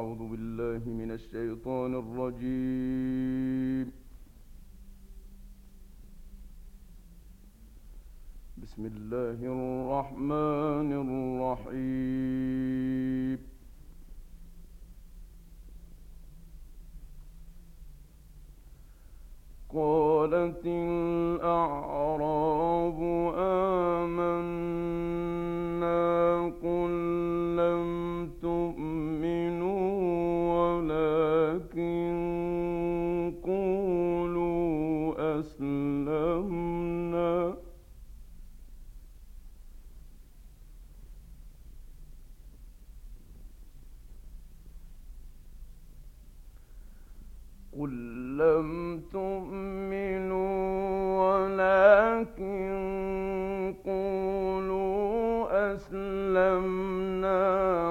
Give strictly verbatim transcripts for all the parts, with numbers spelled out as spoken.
أعوذ بالله من الشيطان الرجيم. بسم الله الرحمن الرحيم. قالت الأعراب آمنا قل لم تؤمنوا ولكن قولوا أسلمنا قل لم تؤمنوا ولكن قولوا أسلمنا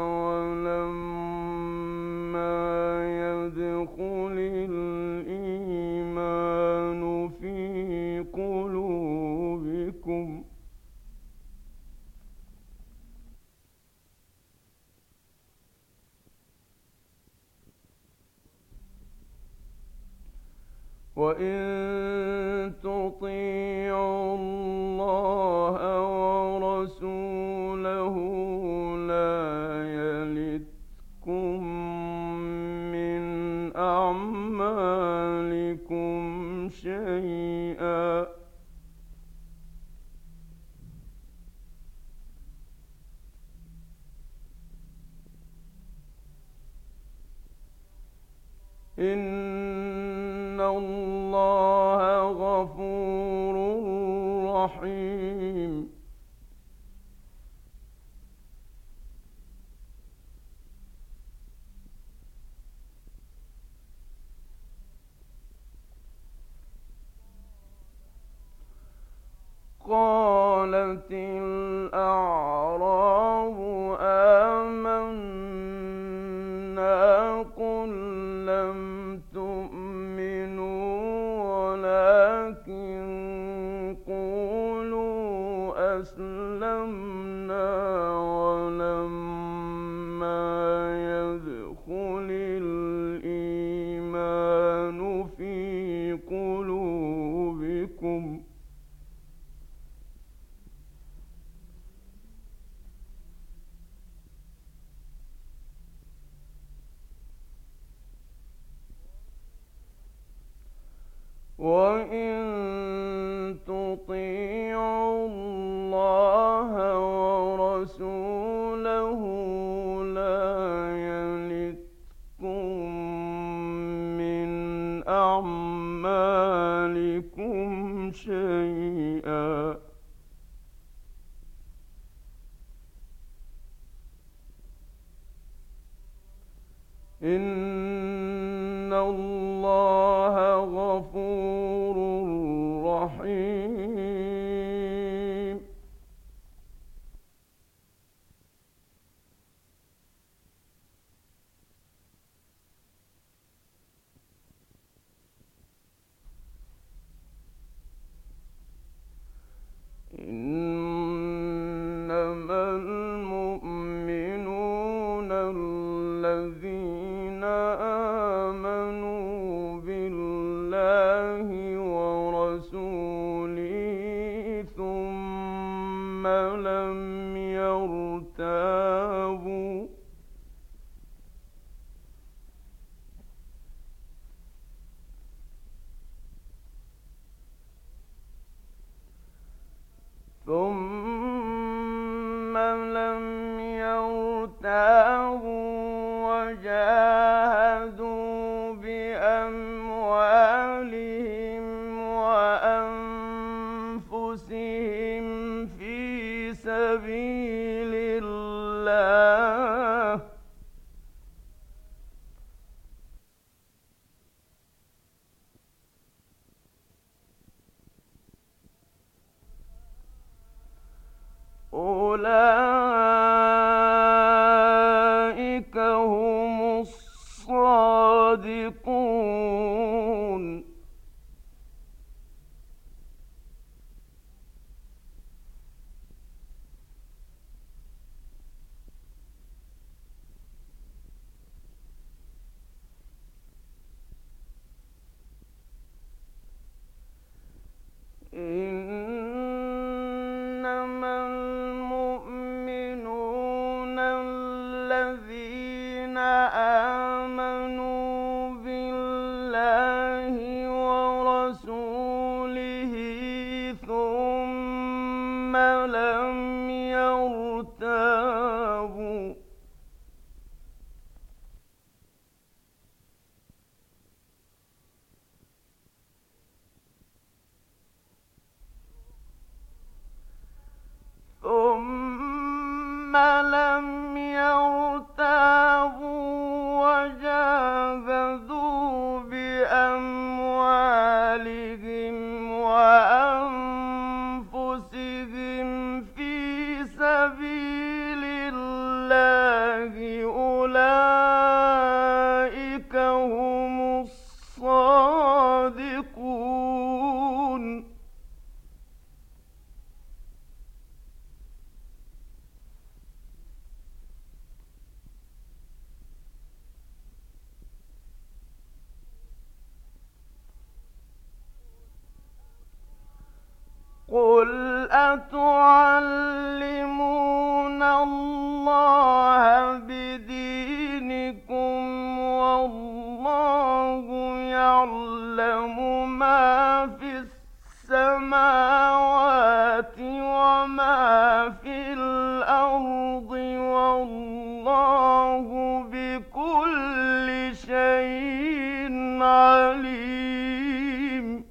ولما يدخل الإيمان في قلوبكم وإن تطيعوا الله ورسوله لا يلتكم من أعمالكم شيئا إن الله غفور رحيم. قالت الأعراب آمنا قل لم تؤمنوا ولكن قولوا أسلمنا ولما يدخل الإيمان في قلوبكم وإن تطيعوا الله ورسوله لا يلتكم من أعمالكم شيئا إن الله غفور رحيم. إنما المؤمنون الذين آمنوا بالله ورسوله ثم لم يرتابوا ثم لم يرتابوا وجاهدوا بأموالهم وأنفسهم في سبيل الله أولئك هم الصادقون. أولئك هم الصادقون. قل أتعلمون الله بدينكم والله يعلم ما في السماوات وما في الأرض والله بكل شيء عليم.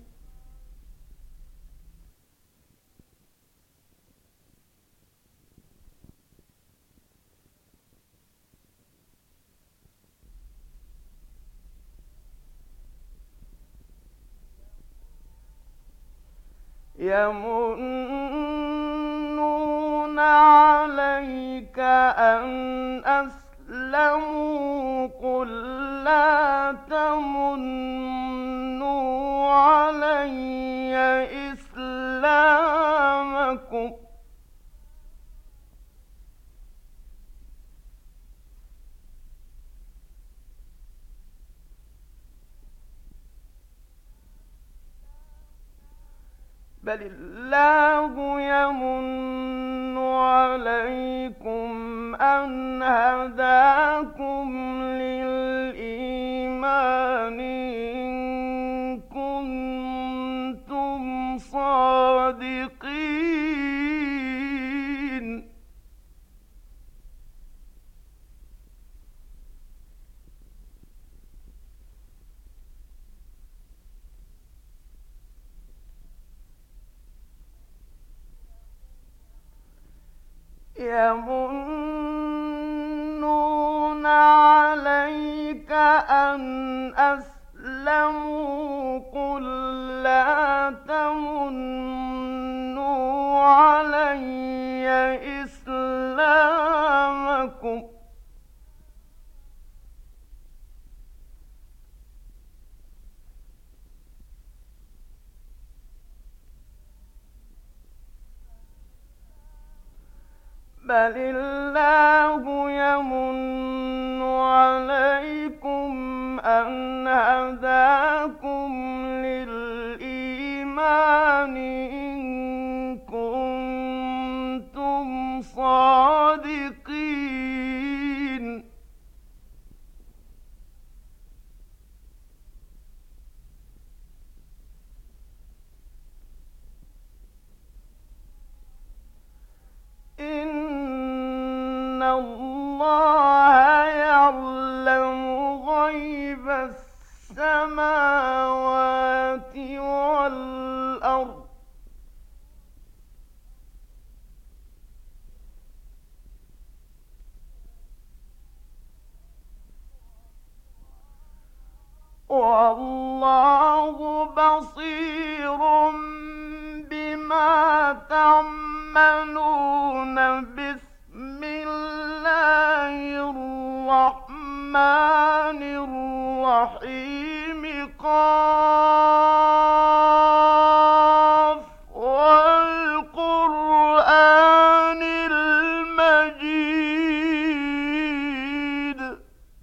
يمنون عليك أن أسلموا قل لا تمنوا علي إسلامكم بل الله يمن عليكم أن هداكم للإيمان إن كنتم صادقين. يمنون عليك أن أسلموا قل لا تمنوا علي إسلامكم بل الله يمن عليكم أن هداكم للإيمان إن كنتم صادقين. إن الله يعلم غيب السماوات والأرض والله بصير بما تعملون. بسم الله الرحمن الرحيم قاف والقرآن المجيد.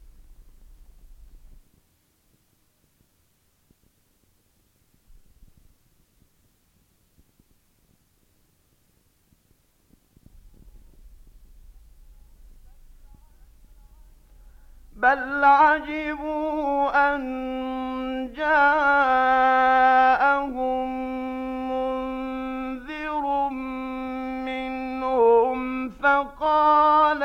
بل عجبوا أن جاءهم منذر منهم فقال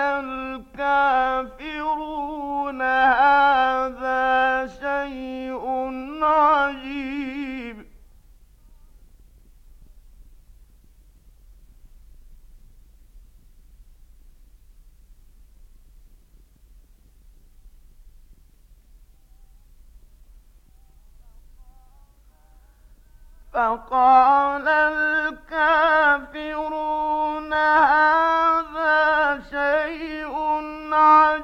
الكافرون هذا شيء عجيب. فقال الكافرون هذا شيء عجيب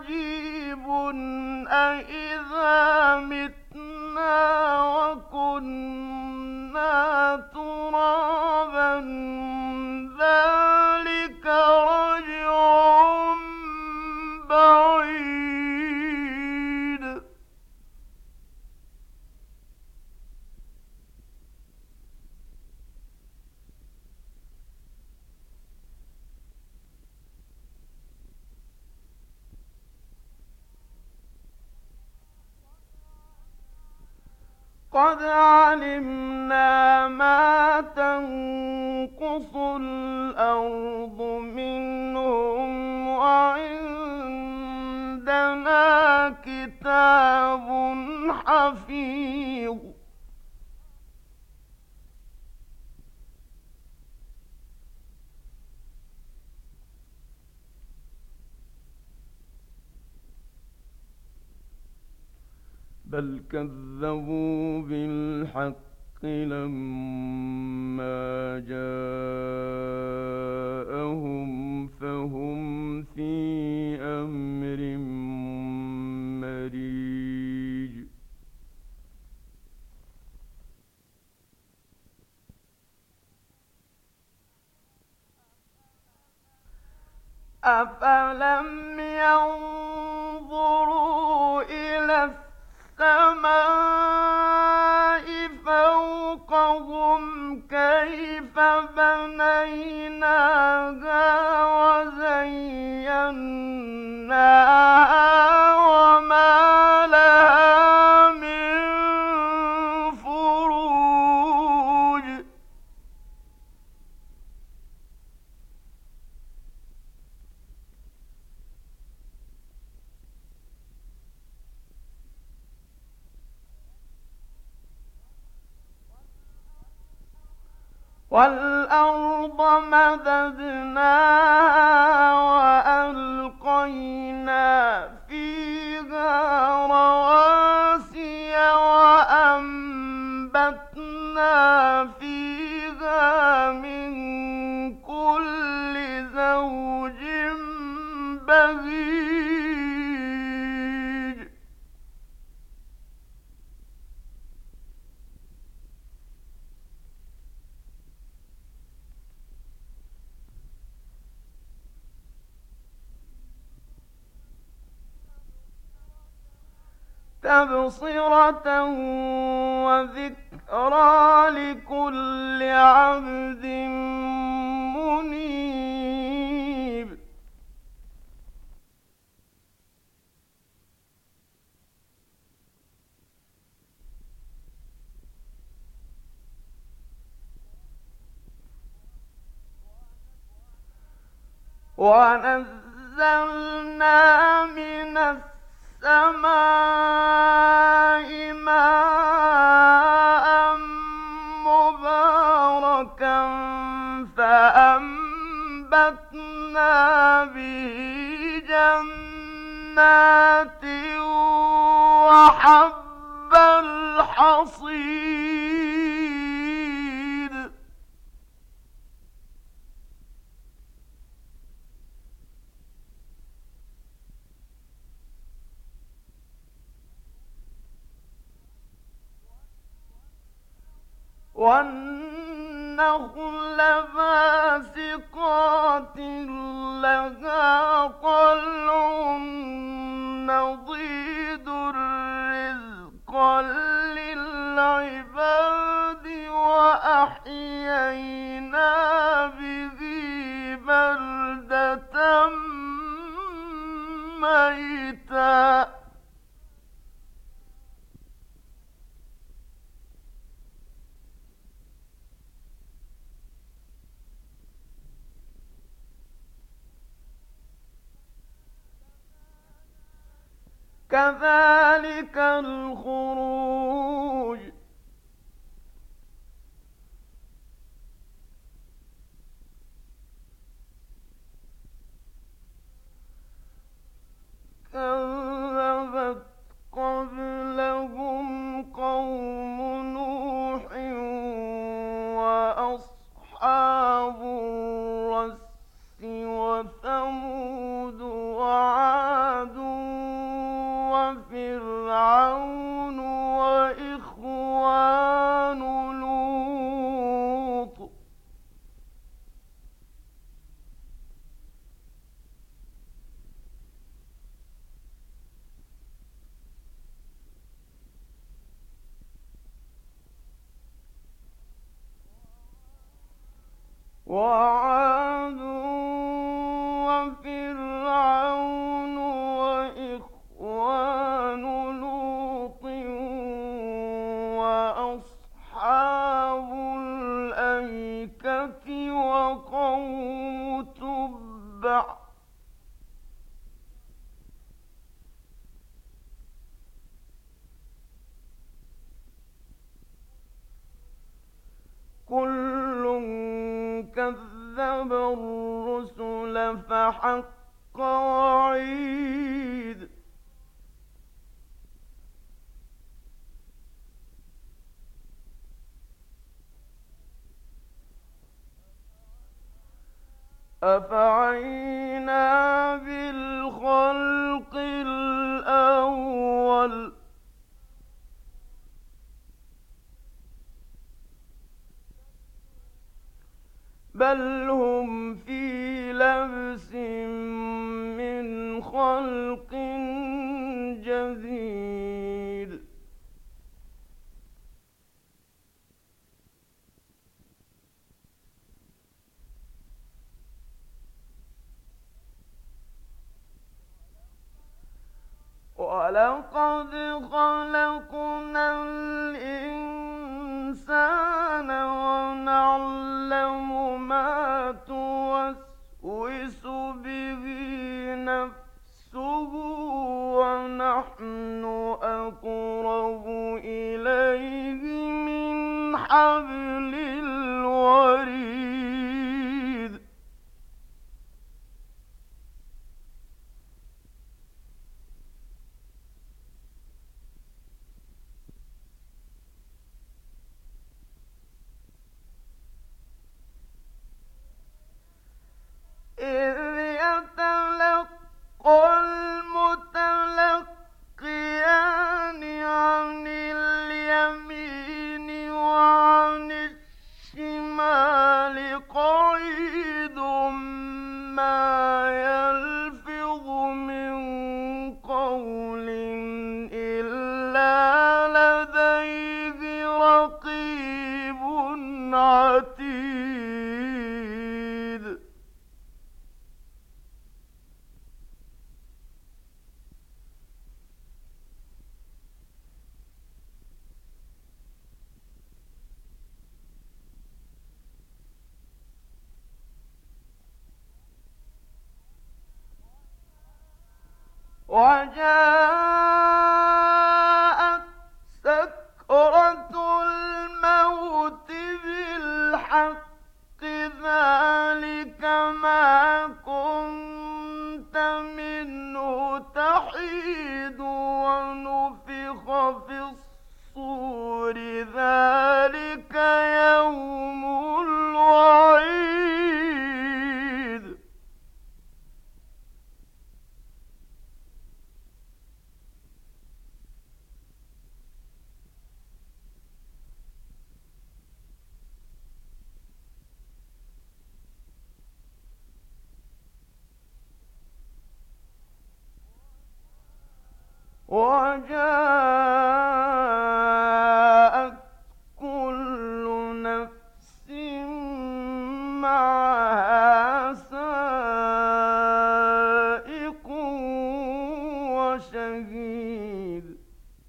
قد علمنا ما تنقص الأرض منهم وعندنا كتاب حفيظ بل كذبوا بالحق لما جاءهم فهم في أمر مريج أفلم ينظروا إلى السماء فوقهم كيف بنيناها وزيناها وما لها من فروج وَالْأَرْضَ مَدَدْنَاهَا وَأَلْقَيْنَا فِيهَا رَوَاسِيَ وَأَنبَتْنَا فِيهَا مِن كُلِّ زَوْجٍ بَهِيجٍ تَبْصِرَةً وَذِكْرَىٰ لِكُلِّ عَبْدٍ مُّنِيبٍ وَنَزَّلْنَا مِنَ السَّمَاءِ مَاءً مُّبَارَكًا فَأَنبَتْنَا بِهِ جَنَّاتٍ وَحَبَّ الْحَصِيدِ وَالنَّخْلَ بَاسِقَاتٍ لَّهَا طَلْعٌ نَّضِيدٌ رِّزْقًا لِّلْعِبَادِ وَأَحْيَيْنَا بِهِ بَلْدَةً مَّيْتًا كَذَٰلِكَ الْخُرُوجُ كَذَّبَتْ قَبْلَهُمْ قَوْمُ نُوحٍ وَأَصْحَابُ الرَّسِّ وَثَمُودُ وَعَادٌ وَفِرْعَوْنُ وَإِخْوَانُ لُوطٍ وَعَادٌ وَفِرْعَوْنُ وَإِخْوَانُ لُوطٍ فحق وعيد أفعينا بالخلق الأول بل هم في لبس من خلق جديد ولقد خلقنا الإنسان ونعلم ما توسوس به نفسه ونحن أقرب إليه من حبل الوريد إذ يتلقى المتلقيان عن اليمين وعن الشمال قعيد ما يلفظ من قول إلا لديه رقيب عتيد وجاءت سكرة الموت بالحق ذلك ما كنت منه تحيد ونفخ في الصور ذلك يوم الوعيد وجاءت كل نفس معها سائق وشهيد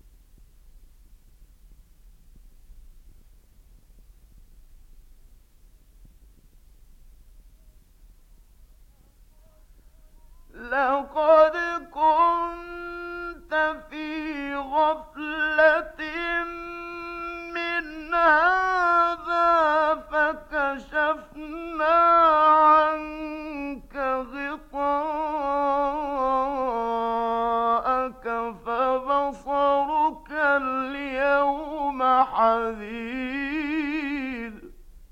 لقد كنت في غفلة من هذا فكشفنا عنك غطاءك فبصرك اليوم حديد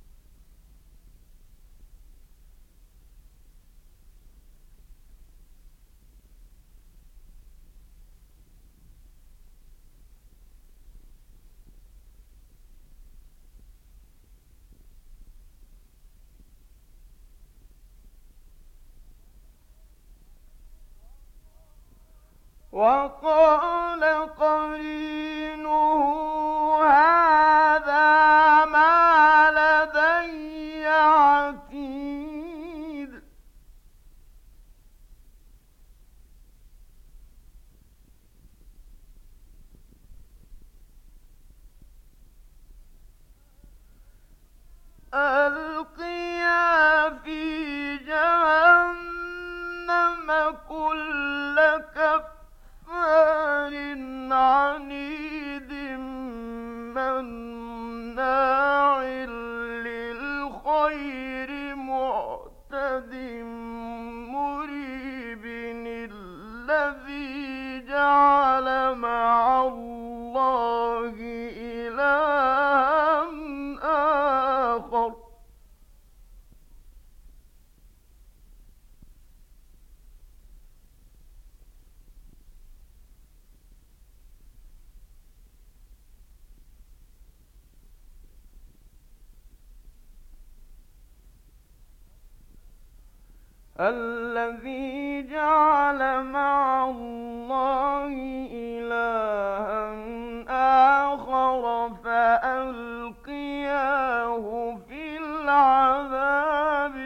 وقال قرينه هذا ما لدي عتيد ألقيا في جهنم كل كفار عنيد مناع للخير معتد الذي جعل مع الله إلها آخر الذي جعل مع الله إلها آخر فألقياه في العذاب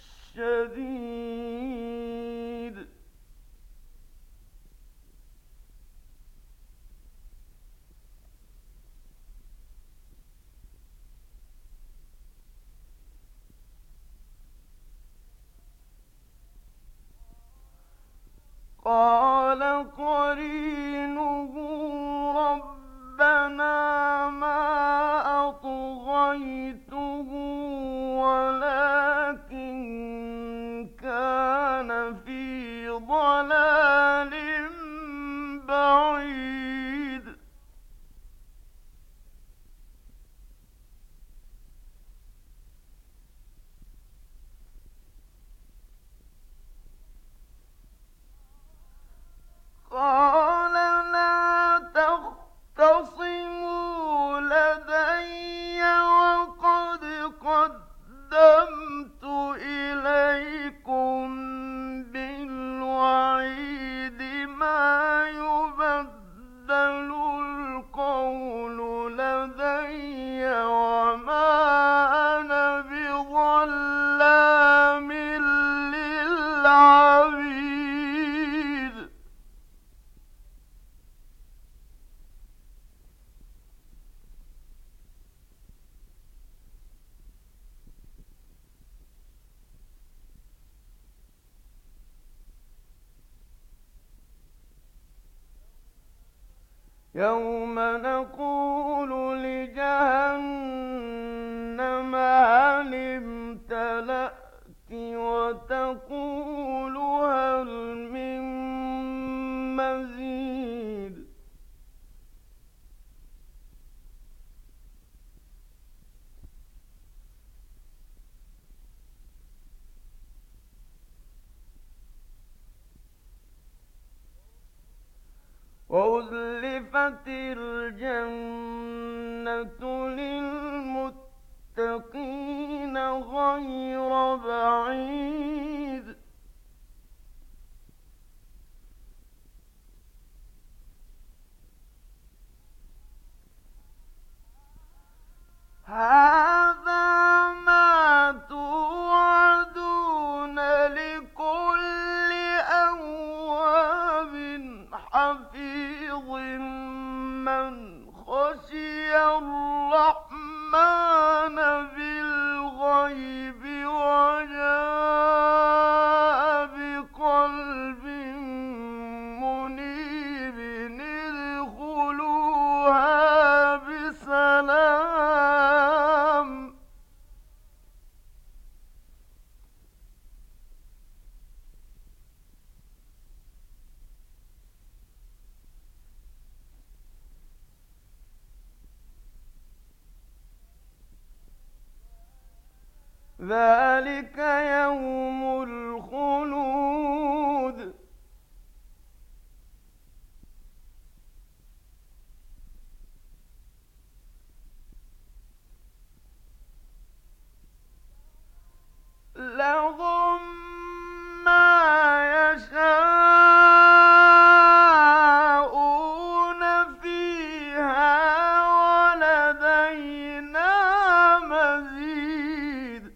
الشديد قال قرينه ربنا ما أطغيته ولكن كان في ضلال بعيد قال لا تختصموا لدي وقد قدمت إليكم بالوعيد ما يبدل القول لدي وما أنا بظلام للعبيد يوم نقول لجهنم هل امتلأت وتقول هل من مزيد وأزلفت الجنة للمتقين غير بعيد هذا ما توعدون لكل أواب حفيظ من خشي الرحمن بالغيب وجاء بقلب منيب ادخلوها بسلام ذلك يوم الخلود لهم ما يشاءون فيها ولدينا مزيد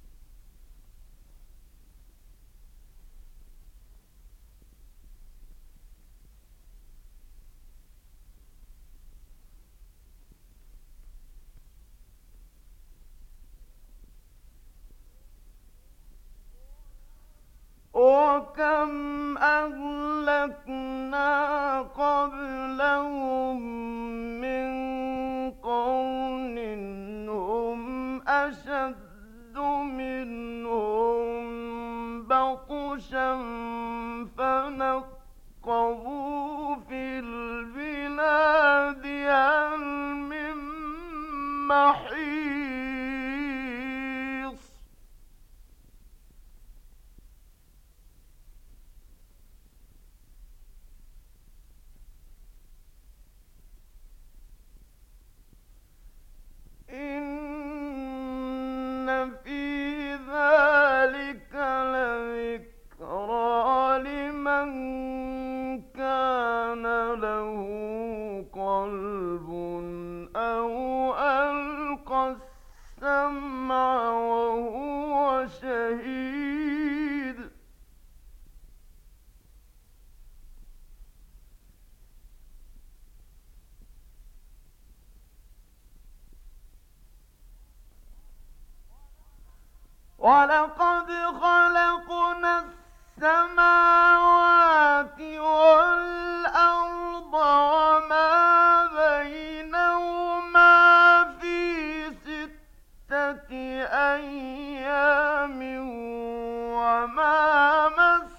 وكم أهلكنا قبلهم من قرن هم أشد منهم بطشا فنقبوا ترقبوا في البلاد هل من محيص إن في ذلك لذكرى لمن كان له قلب أو ألقى السمع وهو شهيد ولقد خلقنا السماوات والأرض وما بينهما في ستة أيام وما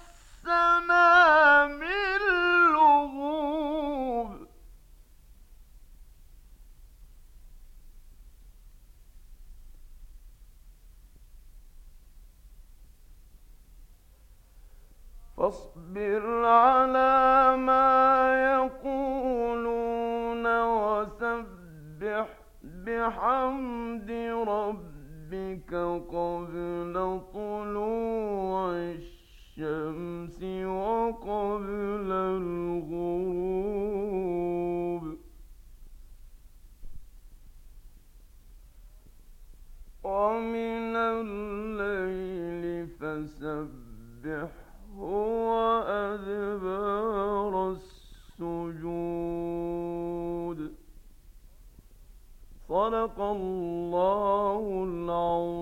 مسنا من لغوب فاصبر على ما يقولون وسبح بحمد ربك قبل طلوع الشمس وقبل الغروب ومن الليل فسبح هو أدبار السجود صدق الله العظيم.